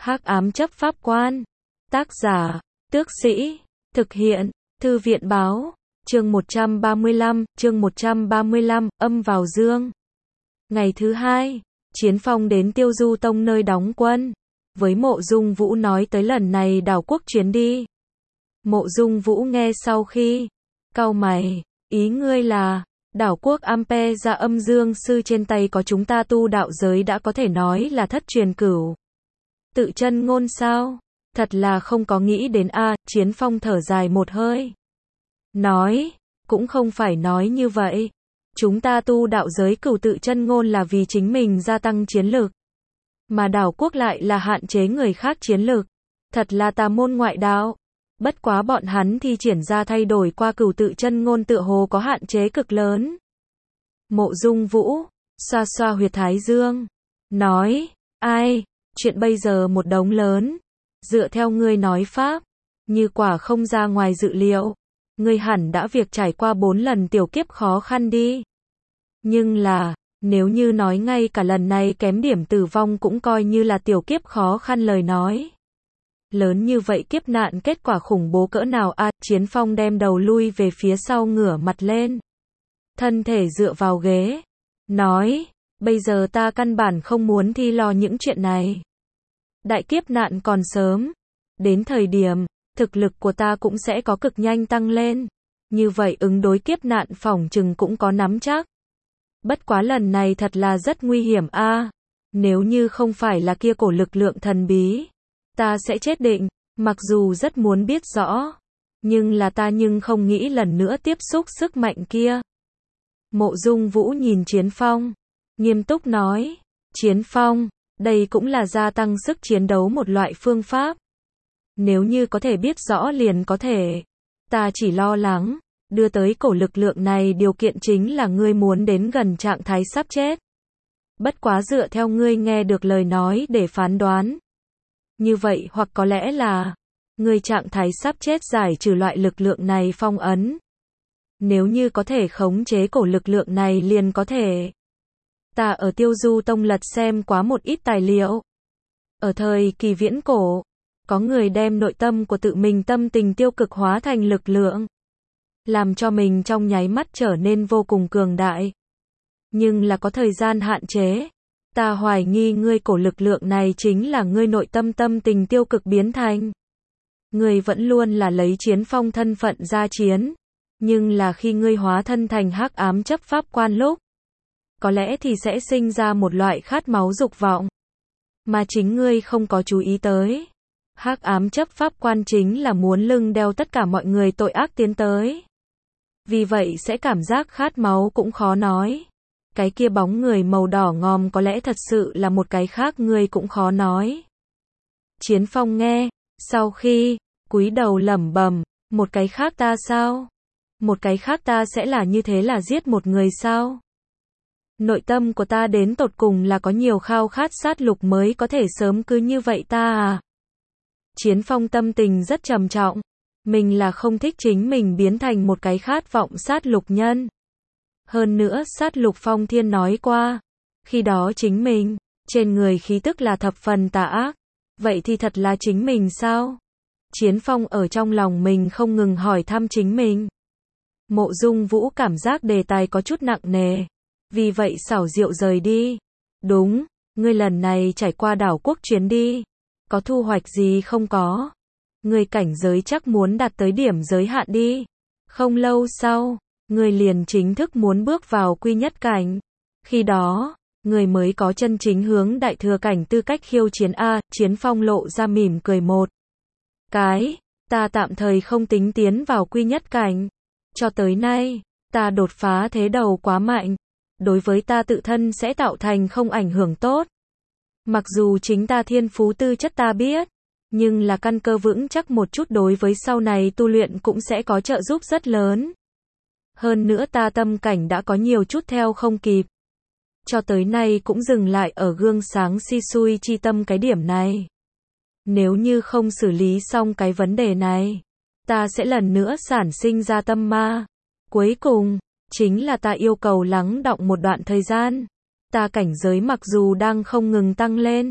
Hắc ám chấp pháp quan. Tác giả, Tước Sĩ. Thực hiện, Thư viện báo. Chương 135, âm vào dương. Ngày thứ hai, Chiến Phong đến Tiêu Du Tông nơi đóng quân. Với Mộ Dung Vũ nói tới lần này đảo quốc chuyến đi. Mộ Dung Vũ nghe sau khi cau mày, ý ngươi là đảo quốc Ampe ra âm dương sư trên tay có chúng ta tu đạo giới đã có thể nói là thất truyền cửu tự chân ngôn sao? Thật là không có nghĩ đến a. Chiến Phong thở dài một hơi. Nói, cũng không phải nói như vậy. Chúng ta tu đạo giới cửu tự chân ngôn là vì chính mình gia tăng chiến lực. Mà đảo quốc lại là hạn chế người khác chiến lực. Thật là tà môn ngoại đạo. Bất quá bọn hắn thi triển ra thay đổi qua cửu tự chân ngôn tựa hồ có hạn chế cực lớn. Mộ Dung Vũ xoa xoa huyệt thái dương, nói, ai, chuyện bây giờ một đống lớn. Dựa theo ngươi nói pháp, như quả không ra ngoài dự liệu, ngươi hẳn đã việc trải qua 4 lần tiểu kiếp khó khăn đi. Nhưng là, nếu như nói ngay cả lần này kém điểm tử vong cũng coi như là tiểu kiếp khó khăn lời nói. Lớn như vậy kiếp nạn kết quả khủng bố cỡ nào a. Chiến Phong đem đầu lui về phía sau ngửa mặt lên. Thân thể dựa vào ghế. Nói, bây giờ ta căn bản không muốn thi lo những chuyện này. Đại kiếp nạn còn sớm. Đến thời điểm, thực lực của ta cũng sẽ có cực nhanh tăng lên. Như vậy ứng đối kiếp nạn phỏng chừng cũng có nắm chắc. Bất quá lần này thật là rất nguy hiểm a. Nếu như không phải là kia cổ lực lượng thần bí, ta sẽ chết định, mặc dù rất muốn biết rõ. Nhưng là ta không nghĩ lần nữa tiếp xúc sức mạnh kia. Mộ Dung Vũ nhìn Chiến Phong, nghiêm túc nói, Chiến Phong, đây cũng là gia tăng sức chiến đấu một loại phương pháp. Nếu như có thể biết rõ liền có thể. Ta chỉ lo lắng, đưa tới cổ lực lượng này điều kiện chính là ngươi muốn đến gần trạng thái sắp chết. Bất quá dựa theo ngươi nghe được lời nói để phán đoán. Như vậy hoặc có lẽ là, ngươi trạng thái sắp chết giải trừ loại lực lượng này phong ấn. Nếu như có thể khống chế cổ lực lượng này liền có thể. Ta ở Tiêu Du Tông lật xem quá một ít tài liệu. Ở thời kỳ viễn cổ, có người đem nội tâm của tự mình tâm tình tiêu cực hóa thành lực lượng. Làm cho mình trong nháy mắt trở nên vô cùng cường đại. Nhưng là có thời gian hạn chế. Ta hoài nghi ngươi cổ lực lượng này chính là ngươi nội tâm tâm tình tiêu cực biến thành. Ngươi vẫn luôn là lấy Chiến Phong thân phận ra chiến. Nhưng là khi ngươi hóa thân thành hắc ám chấp pháp quan lúc, có lẽ thì sẽ sinh ra một loại khát máu dục vọng. Mà chính ngươi không có chú ý tới. Hắc ám chấp pháp quan chính là muốn lưng đeo tất cả mọi người tội ác tiến tới. Vì vậy sẽ cảm giác khát máu cũng khó nói. Cái kia bóng người màu đỏ ngòm có lẽ thật sự là một cái khác ngươi cũng khó nói. Chiến Phong nghe, sau khi cúi đầu lẩm bẩm, một cái khác ta sao? Một cái khác ta sẽ là như thế là giết một người sao? Nội tâm của ta đến tột cùng là có nhiều khao khát sát lục mới có thể sớm cứ như vậy ta à? Chiến Phong tâm tình rất trầm trọng. Mình là không thích chính mình biến thành một cái khát vọng sát lục nhân. Hơn nữa sát lục Phong Thiên nói qua. Khi đó chính mình, trên người khí tức là thập phần tà ác. Vậy thì thật là chính mình sao? Chiến Phong ở trong lòng mình không ngừng hỏi thăm chính mình. Mộ Dung Vũ cảm giác đề tài có chút nặng nề. Vì vậy xảo diệu rời đi. Đúng, ngươi lần này trải qua đảo quốc chuyến đi. Có thu hoạch gì không có? Ngươi cảnh giới chắc muốn đạt tới điểm giới hạn đi. Không lâu sau, ngươi liền chính thức muốn bước vào quy nhất cảnh. Khi đó, ngươi mới có chân chính hướng đại thừa cảnh tư cách khiêu chiến a. Chiến Phong lộ ra mỉm cười một cái. Ta tạm thời không tính tiến vào quy nhất cảnh. Cho tới nay, ta đột phá thế đầu quá mạnh. Đối với ta tự thân sẽ tạo thành không ảnh hưởng tốt. Mặc dù chính ta thiên phú tư chất ta biết, nhưng là căn cơ vững chắc một chút đối với sau này tu luyện cũng sẽ có trợ giúp rất lớn. Hơn nữa ta tâm cảnh đã có nhiều chút theo không kịp. Cho tới nay cũng dừng lại ở gương sáng si xui chi tâm cái điểm này. Nếu như không xử lý xong cái vấn đề này, ta sẽ lần nữa sản sinh ra tâm ma. Cuối cùng, chính là ta yêu cầu lắng đọng một đoạn thời gian. Ta cảnh giới mặc dù đang không ngừng tăng lên,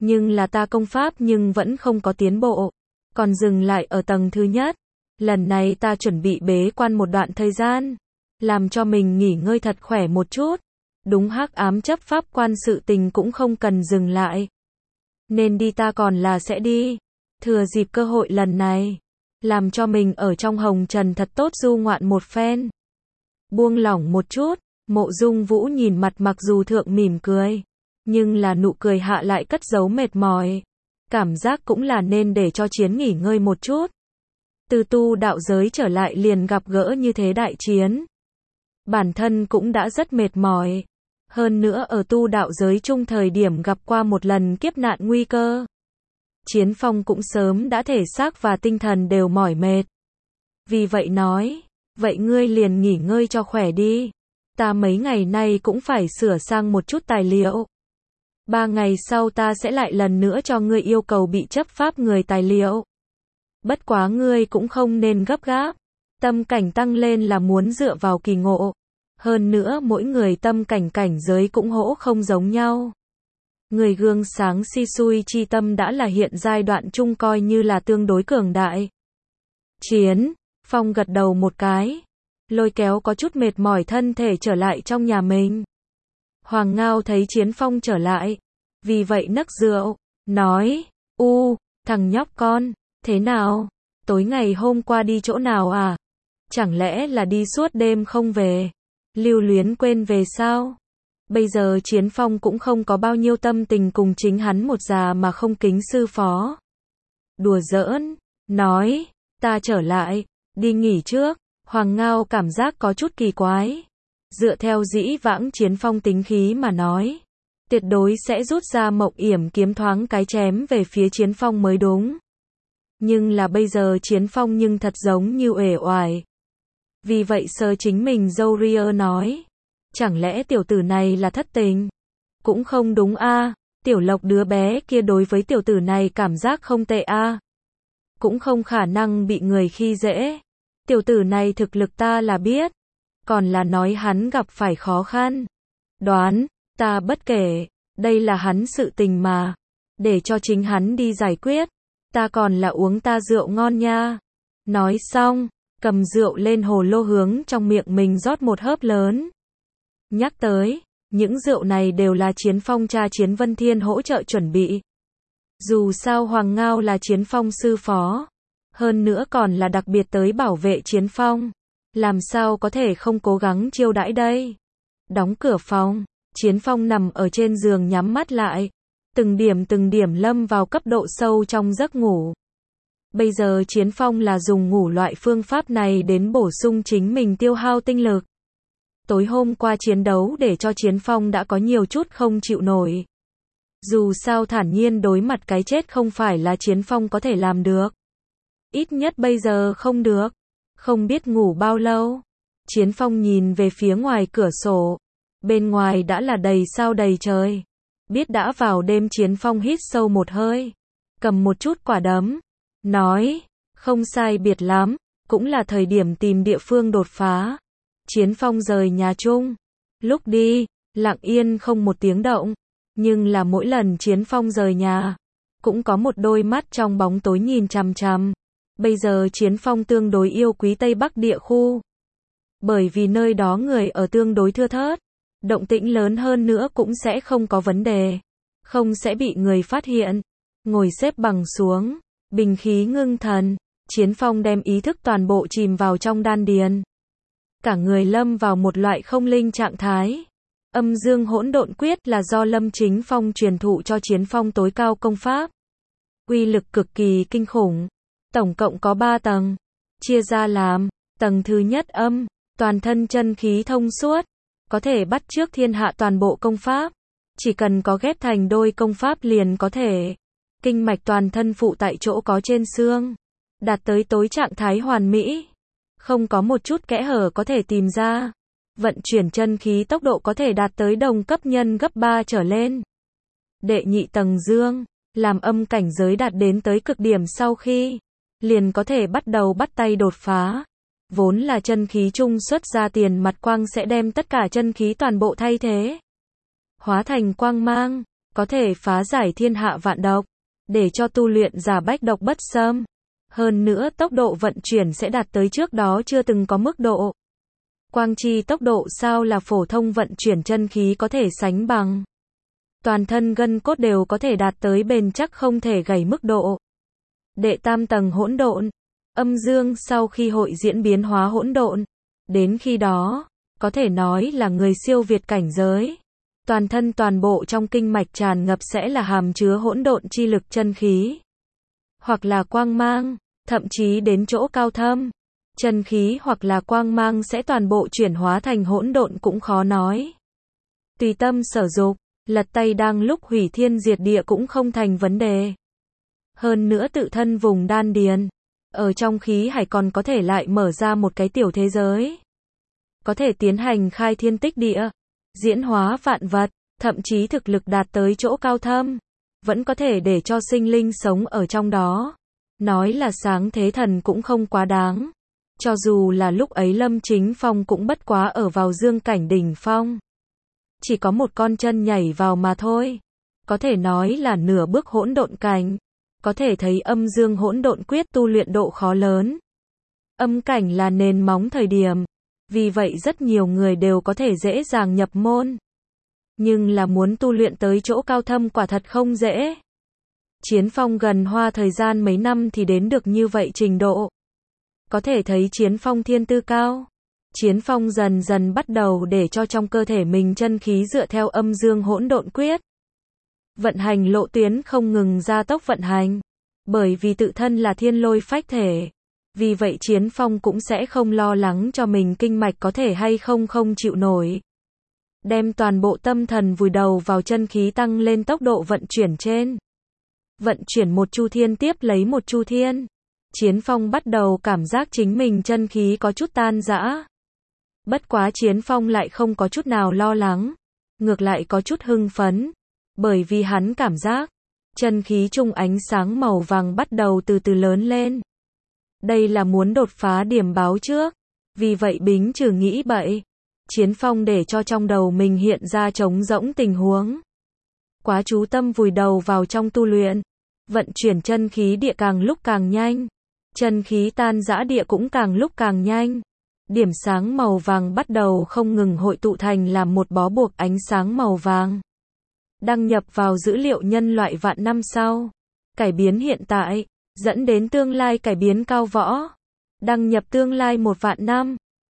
Nhưng là ta công pháp nhưng vẫn không có tiến bộ, còn dừng lại ở tầng thứ nhất. Lần này ta chuẩn bị bế quan một đoạn thời gian, làm cho mình nghỉ ngơi thật khỏe một chút. Đúng, hắc ám chấp pháp quan sự tình cũng không cần dừng lại. Nên đi ta còn là sẽ đi. Thừa dịp cơ hội lần này, làm cho mình ở trong hồng trần thật tốt du ngoạn một phen. Buông lỏng một chút, Mộ Dung Vũ nhìn mặt mặc dù thượng mỉm cười, nhưng là nụ cười hạ lại cất giấu mệt mỏi. Cảm giác cũng là nên để cho chiến nghỉ ngơi một chút. Từ tu đạo giới trở lại liền gặp gỡ như thế đại chiến. Bản thân cũng đã rất mệt mỏi. Hơn nữa ở tu đạo giới chung thời điểm gặp qua một lần kiếp nạn nguy cơ. Chiến Phong cũng sớm đã thể xác và tinh thần đều mỏi mệt. Vì vậy nói, vậy ngươi liền nghỉ ngơi cho khỏe đi. Ta mấy ngày nay cũng phải sửa sang một chút tài liệu. 3 ngày sau ta sẽ lại lần nữa cho ngươi yêu cầu bị chấp pháp người tài liệu. Bất quá ngươi cũng không nên gấp gáp. Tâm cảnh tăng lên là muốn dựa vào kỳ ngộ. Hơn nữa mỗi người tâm cảnh cảnh giới cũng hỗ không giống nhau. Người gương sáng si xui chi tâm đã là hiện giai đoạn chung coi như là tương đối cường đại. Chiến Phong gật đầu một cái, lôi kéo có chút mệt mỏi thân thể trở lại trong nhà mình. Hoàng Ngao thấy Chiến Phong trở lại, vì vậy nấc rượu, nói, thằng nhóc con, thế nào? Tối ngày hôm qua đi chỗ nào à? Chẳng lẽ là đi suốt đêm không về? Lưu luyến quên về sao? Bây giờ Chiến Phong cũng không có bao nhiêu tâm tình cùng chính hắn một già mà không kính sư phó. Đùa giỡn, nói, ta trở lại, đi nghỉ trước. Hoàng Ngao cảm giác có chút kỳ quái. Dựa theo dĩ vãng Chiến Phong tính khí mà nói, tuyệt đối sẽ rút ra Mộng Yểm kiếm thoáng cái chém về phía Chiến Phong mới đúng. Nhưng là bây giờ Chiến Phong nhưng thật giống như uể oải. Vì vậy sờ chính mình râu ria nói, chẳng lẽ tiểu tử này là thất tình? Cũng không đúng a, Tiểu Lộc đứa bé kia đối với tiểu tử này cảm giác không tệ a. Cũng không khả năng bị người khi dễ. Tiểu tử này thực lực ta là biết, còn là nói hắn gặp phải khó khăn. Đoán, ta bất kể, đây là hắn sự tình mà, để cho chính hắn đi giải quyết, ta còn là uống ta rượu ngon nha. Nói xong, cầm rượu lên hồ lô hướng trong miệng mình rót một hớp lớn. Nhắc tới, những rượu này đều là Chiến Phong cha Chiến Vân Thiên hỗ trợ chuẩn bị. Dù sao Hoàng Ngao là Chiến Phong sư phó, hơn nữa còn là đặc biệt tới bảo vệ Chiến Phong, làm sao có thể không cố gắng chiêu đãi đây. Đóng cửa phòng, Chiến Phong nằm ở trên giường nhắm mắt lại, từng điểm lâm vào cấp độ sâu trong giấc ngủ. Bây giờ Chiến Phong là dùng ngủ loại phương pháp này đến bổ sung chính mình tiêu hao tinh lực. Tối hôm qua chiến đấu để cho Chiến Phong đã có nhiều chút không chịu nổi. Dù sao thản nhiên đối mặt cái chết không phải là Chiến Phong có thể làm được. Ít nhất bây giờ không được. Không biết ngủ bao lâu. Chiến Phong nhìn về phía ngoài cửa sổ. Bên ngoài đã là đầy sao đầy trời. Biết đã vào đêm Chiến Phong hít sâu một hơi. Cầm một chút quả đấm. Nói, không sai biệt lắm. Cũng là thời điểm tìm địa phương đột phá. Chiến Phong rời nhà chung. Lúc đi, lặng yên không một tiếng động. Nhưng là mỗi lần Chiến Phong rời nhà, cũng có một đôi mắt trong bóng tối nhìn chằm chằm. Bây giờ Chiến Phong tương đối yêu quý Tây Bắc địa khu. Bởi vì nơi đó người ở tương đối thưa thớt. Động tĩnh lớn hơn nữa cũng sẽ không có vấn đề. Không sẽ bị người phát hiện. Ngồi xếp bằng xuống, bình khí ngưng thần. Chiến Phong đem ý thức toàn bộ chìm vào trong đan điền. Cả người lâm vào một loại không linh trạng thái. Âm dương hỗn độn quyết là do Lâm Chính Phong truyền thụ cho Chiến Phong tối cao công pháp. Uy lực cực kỳ kinh khủng. Tổng cộng có 3 tầng. Chia ra làm, tầng thứ nhất âm, toàn thân chân khí thông suốt. Có thể bắt chước thiên hạ toàn bộ công pháp. Chỉ cần có ghép thành đôi công pháp liền có thể. Kinh mạch toàn thân phụ tại chỗ có trên xương. Đạt tới tối trạng thái hoàn mỹ. Không có một chút kẽ hở có thể tìm ra. Vận chuyển chân khí tốc độ có thể đạt tới đồng cấp nhân gấp 3 trở lên. Đệ nhị tầng dương, làm âm cảnh giới đạt đến tới cực điểm sau khi, liền có thể bắt đầu bắt tay đột phá. Vốn là chân khí trung xuất ra tiền mặt quang sẽ đem tất cả chân khí toàn bộ thay thế. Hóa thành quang mang, có thể phá giải thiên hạ vạn độc, để cho tu luyện giả bách độc bất xâm. Hơn nữa tốc độ vận chuyển sẽ đạt tới trước đó chưa từng có mức độ. Quang chi tốc độ sao là phổ thông vận chuyển chân khí có thể sánh bằng. Toàn thân gân cốt đều có thể đạt tới bền chắc không thể gãy mức độ. Đệ tam tầng hỗn độn, âm dương sau khi hội diễn biến hóa hỗn độn, đến khi đó, có thể nói là người siêu việt cảnh giới. Toàn thân toàn bộ trong kinh mạch tràn ngập sẽ là hàm chứa hỗn độn chi lực chân khí, hoặc là quang mang, thậm chí đến chỗ cao thâm, chân khí hoặc là quang mang sẽ toàn bộ chuyển hóa thành hỗn độn cũng khó nói. Tùy tâm sở dục, lật tay đang lúc hủy thiên diệt địa cũng không thành vấn đề. Hơn nữa tự thân vùng đan điền, ở trong khí hải còn có thể lại mở ra một cái tiểu thế giới. Có thể tiến hành khai thiên tích địa, diễn hóa vạn vật, thậm chí thực lực đạt tới chỗ cao thâm, vẫn có thể để cho sinh linh sống ở trong đó. Nói là sáng thế thần cũng không quá đáng. Cho dù là lúc ấy Lâm Chính Phong cũng bất quá ở vào dương cảnh đỉnh phong. Chỉ có một con chân nhảy vào mà thôi. Có thể nói là nửa bước hỗn độn cảnh. Có thể thấy âm dương hỗn độn quyết tu luyện độ khó lớn. Âm cảnh là nền móng thời điểm. Vì vậy rất nhiều người đều có thể dễ dàng nhập môn. Nhưng là muốn tu luyện tới chỗ cao thâm quả thật không dễ. Chiến Phong gần hoa thời gian mấy năm thì đến được như vậy trình độ. Có thể thấy Chiến Phong thiên tư cao. Chiến Phong dần dần bắt đầu để cho trong cơ thể mình chân khí dựa theo âm dương hỗn độn quyết. Vận hành lộ tuyến không ngừng gia tốc vận hành. Bởi vì tự thân là thiên lôi phách thể. Vì vậy Chiến Phong cũng sẽ không lo lắng cho mình kinh mạch có thể hay không chịu nổi. Đem toàn bộ tâm thần vùi đầu vào chân khí tăng lên tốc độ vận chuyển trên. Vận chuyển một chu thiên tiếp lấy một chu thiên. Chiến Phong bắt đầu cảm giác chính mình chân khí có chút tan rã. Bất quá Chiến Phong lại không có chút nào lo lắng. Ngược lại có chút hưng phấn. Bởi vì hắn cảm giác, chân khí trung ánh sáng màu vàng bắt đầu từ từ lớn lên. Đây là muốn đột phá điểm báo trước. Vì vậy Bính Trừ nghĩ bậy. Chiến Phong để cho trong đầu mình hiện ra trống rỗng tình huống. Quá chú tâm vùi đầu vào trong tu luyện. Vận chuyển chân khí địa càng lúc càng nhanh. Chân khí tan rã địa cũng càng lúc càng nhanh. Điểm sáng màu vàng bắt đầu không ngừng hội tụ thành làm một bó buộc ánh sáng màu vàng. Đăng nhập vào dữ liệu nhân loại vạn năm sau. Cải biến hiện tại, dẫn đến tương lai cải biến cao võ. Đăng nhập tương lai 1 vạn năm.